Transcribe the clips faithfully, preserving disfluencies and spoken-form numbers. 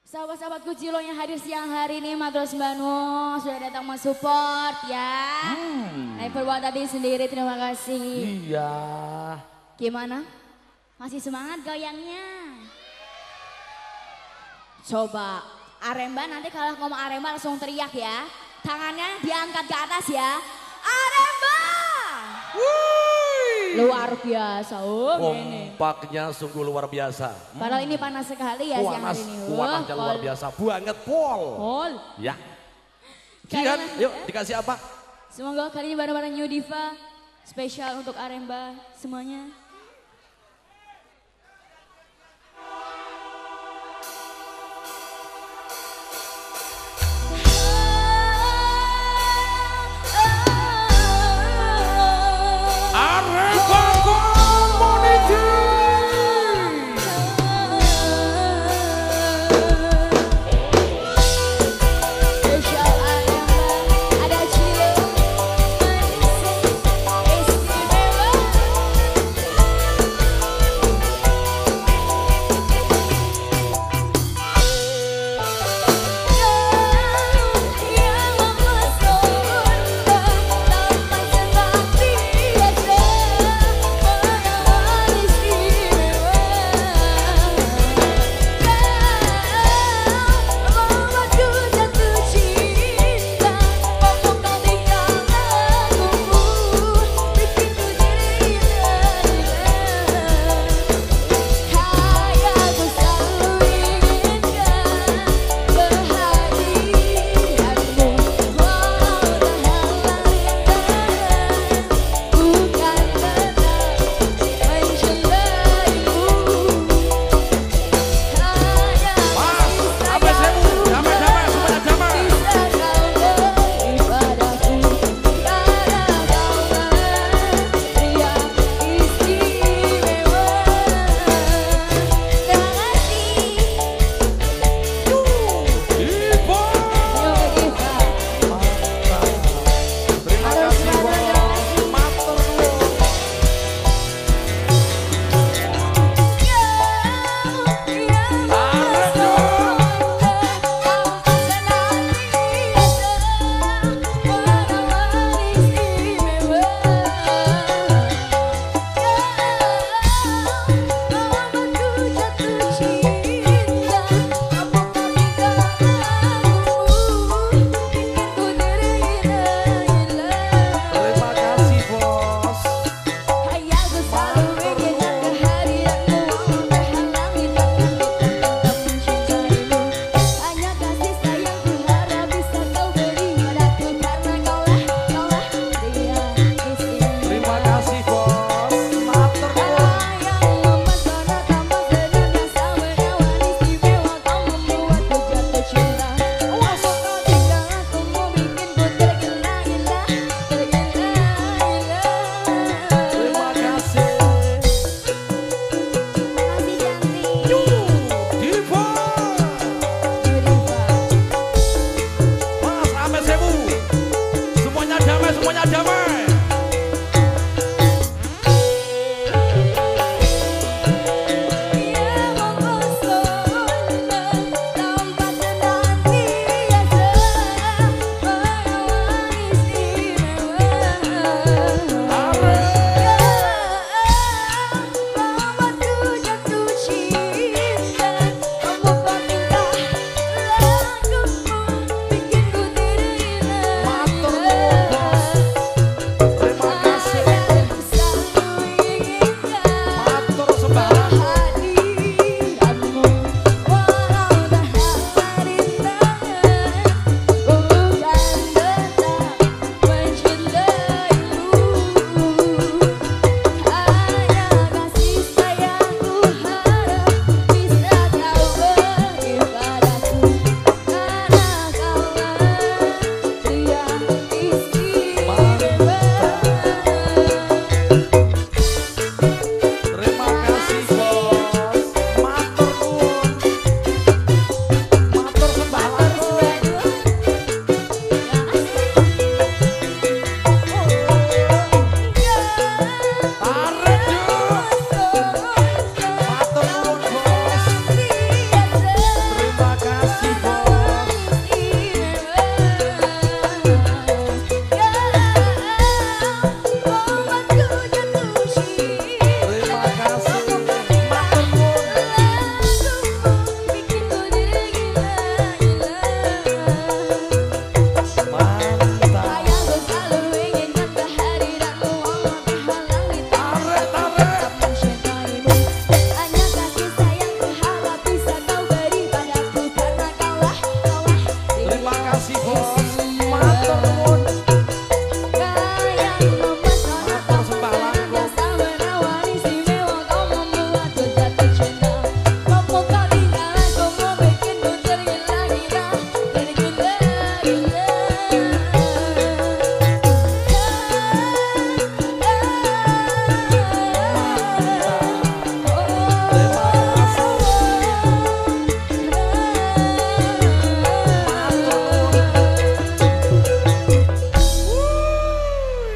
Sahabat-sahabatku Cilo yang hadir siang hari ini, Matros Banu sudah datang mensupport ya. Hmm. Never buat tadi sendiri, terima kasih. Iya. Gimana? Masih semangat goyangnya? Coba Aremba nanti kalau ngomong Aremba langsung teriak ya. Tangannya diangkat ke atas ya. Aremba! Wuih. Luar biasa. Oh, Kompaknya sungguh luar biasa. Hmm. Padahal ini panas sekali ya siang hari ini. Kuanasnya luar biasa. Banget Pol. Pol. Ya. Kian, yuk dikasih apa? Semoga kali ini bareng-bareng New Diva. Spesial untuk Aremba semuanya. Istimewa.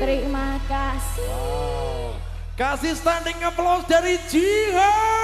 Terima kasih. Wow. Kasih standing applause dari Jihan.